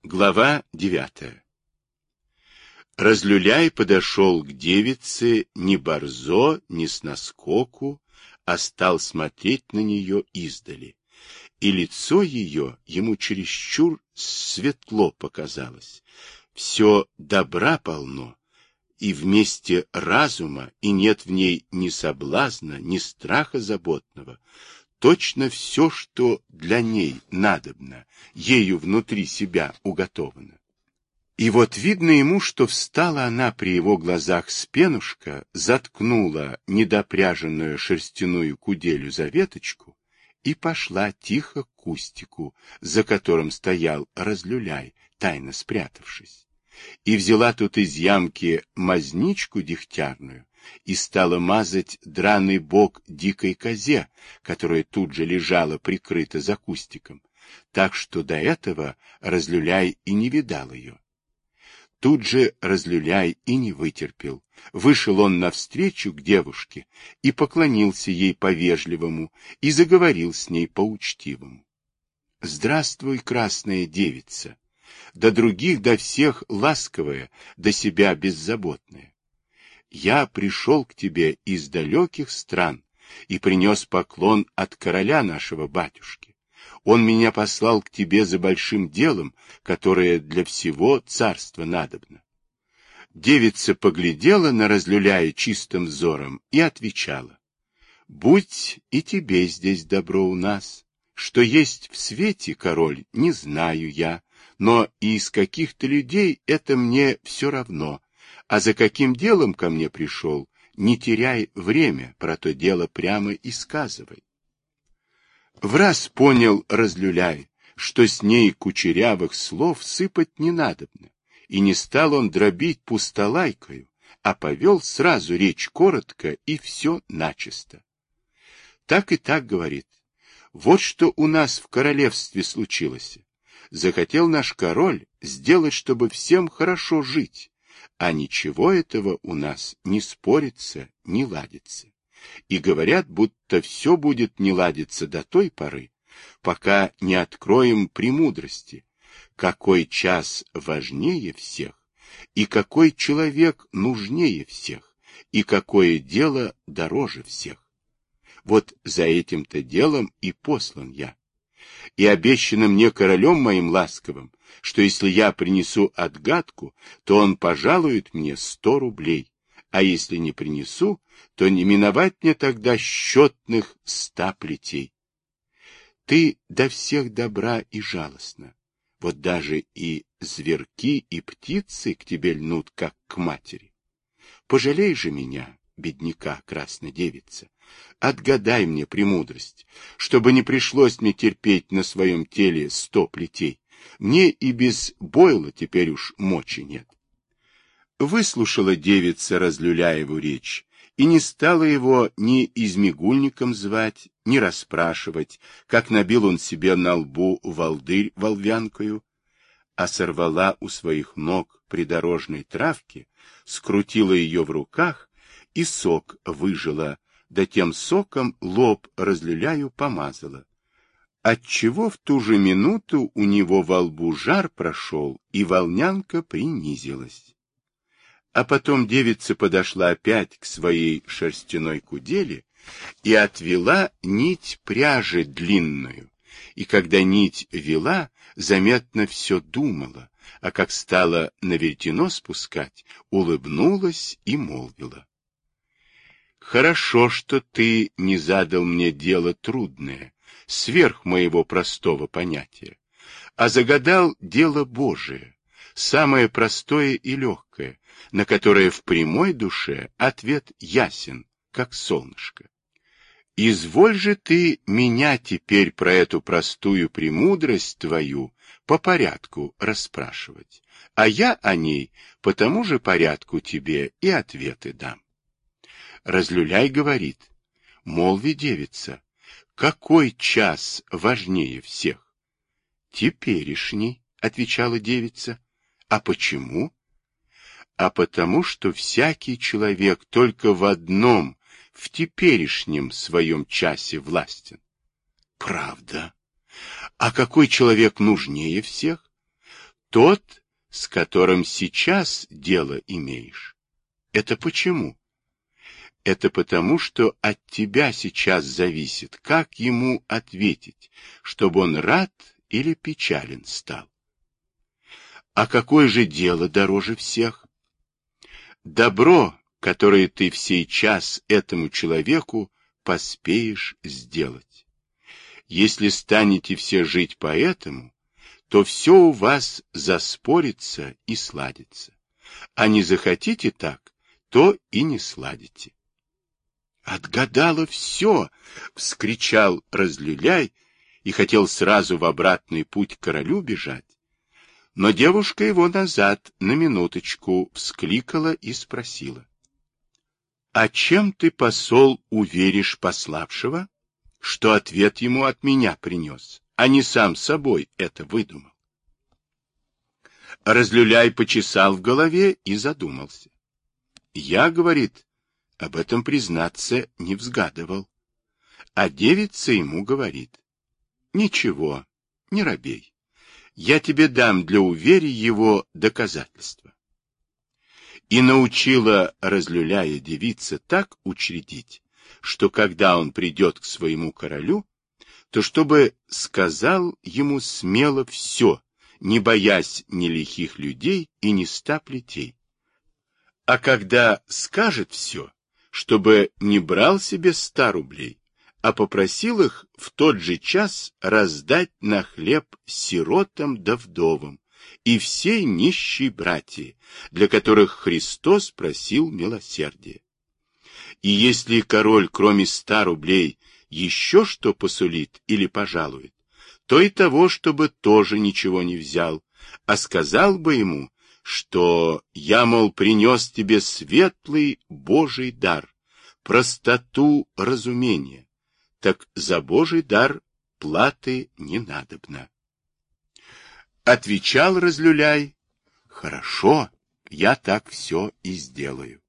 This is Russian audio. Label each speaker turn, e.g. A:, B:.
A: Глава 9. Разлюляй подошел к девице не борзо, не снаскоку, а стал смотреть на нее издали, и лицо ее ему чересчур светло показалось. Все добра полно, и вместе разума, и нет в ней ни соблазна, ни страха заботного. Точно все, что для ней надобно, ею внутри себя уготовано. И вот видно ему, что встала она при его глазах с пенушка, заткнула недопряженную шерстяную куделю за веточку и пошла тихо к кустику, за которым стоял Разлюляй, тайно спрятавшись. И взяла тут из ямки мазничку дегтярную и стала мазать драный бок дикой козе, которая тут же лежала прикрыта за кустиком, так что до этого Разлюляй и не видал ее. Тут же Разлюляй и не вытерпел. Вышел он навстречу к девушке и поклонился ей по-вежливому и заговорил с ней по-учтивому. «Здравствуй, красная девица! До других, до всех ласковая, до себя беззаботная. Я пришел к тебе из далеких стран и принес поклон от короля нашего батюшки. Он меня послал к тебе за большим делом, которое для всего царства надобно». Девица поглядела на Разлюляя чистым взором и отвечала: «Будь и тебе здесь добро у нас. Что есть в свете, король, не знаю я, но и из каких-то людей это мне все равно. А за каким делом ко мне пришел, не теряй время, про то дело прямо и сказывай». Враз понял Разлюляй, что с ней кучерявых слов сыпать не надобно, и не стал он дробить пустолайкою, а повел сразу речь коротко и все начисто. Так и так, говорит, вот что у нас в королевстве случилось. Захотел наш король сделать, чтобы всем хорошо жить, а ничего этого у нас не спорится, не ладится. И говорят, будто все будет не ладиться до той поры, пока не откроем премудрости, какой час важнее всех, и какой человек нужнее всех, и какое дело дороже всех. Вот за этим-то делом и послан я. И обещано мне королем моим ласковым, что если я принесу отгадку, то он пожалует мне 100 рублей, а если не принесу, то не миновать мне тогда счетных 100 плетей. Ты до всех добра и жалостна. Вот даже и зверки, и птицы к тебе льнут, как к матери. Пожалей же меня, бедняка, красная девица, отгадай мне премудрость, чтобы не пришлось мне терпеть на своем теле 100 плетей. Мне и без бойла теперь уж мочи нет. Выслушала девица Разлюляеву речь и не стала его ни измигульником звать, ни расспрашивать, как набил он себе на лбу волдырь волвянкою, а сорвала у своих ног придорожной травки, скрутила ее в руках и сок выжила, да тем соком лоб Разлюляю помазала, отчего в ту же минуту у него во лбу жар прошел, и волнянка принизилась. А потом девица подошла опять к своей шерстяной кудели и отвела нить пряжи длинную, и когда нить вела, заметно все думала, а как стала на веретено спускать, улыбнулась и молвила: «Хорошо, что ты не задал мне дело трудное, сверх моего простого понятия, а загадал дело Божие, самое простое и легкое, на которое в прямой душе ответ ясен, как солнышко. Изволь же ты меня теперь про эту простую премудрость твою по порядку расспрашивать, а я о ней по тому же порядку тебе и ответы дам». Разлюляй говорит: «Молви, девица, какой час важнее всех?» «Теперешний», — отвечала девица. «А почему?» «А потому, что всякий человек только в одном, в теперешнем своем часе властен». «Правда? А какой человек нужнее всех?» тот, с которым сейчас дело имеешь. Это почему? Это потому, что от тебя сейчас зависит, как ему ответить, чтобы он рад или печален стал. А какое же дело дороже всех? Добро, которое ты в сей час этому человеку поспеешь сделать. Если станете все жить по-этому, то все у вас заспорится и сладится. А не захотите так, то и не сладите. «Отгадала все!» — вскричал Разлюляй и хотел сразу в обратный путь к королю бежать. Но девушка его назад на минуточку вскликала и спросила. «А чем ты, посол, уверишь пославшего, что ответ ему от меня принес, а не сам собой это выдумал?» Разлюляй почесал в голове и задумался. «Я, — говорит, — об этом, признаться, не взгадывал». А девица ему говорит: «Ничего, не робей. Я тебе дам для уверия его доказательства». И научила Разлюляя девица так учредить, что когда он придет к своему королю, то чтобы сказал ему смело все, не боясь ни лихих людей и ни 100 плетей. А когда скажет все, чтобы не брал себе 100 рублей, а попросил их в тот же час раздать на хлеб сиротам да вдовам и всей нищей братьи, для которых Христос просил милосердия. И если король, кроме 100 рублей, еще что посулит или пожалует, то и того, чтобы тоже ничего не взял, а сказал бы ему, что я, мол, принес тебе светлый Божий дар, простоту разумения, так за Божий дар платы не надобно. Отвечал Разлюляй: «Хорошо, я так все и сделаю».